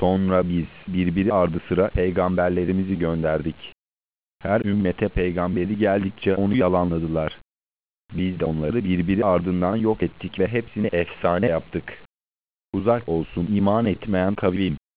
Sonra biz birbiri ardı sıra peygamberlerimizi gönderdik. Her ümmete peygamberi geldikçe onu yalanladılar. Biz de onları birbiri ardından yok ettik ve hepsini efsane yaptık. Uzak olsun iman etmeyen kavim.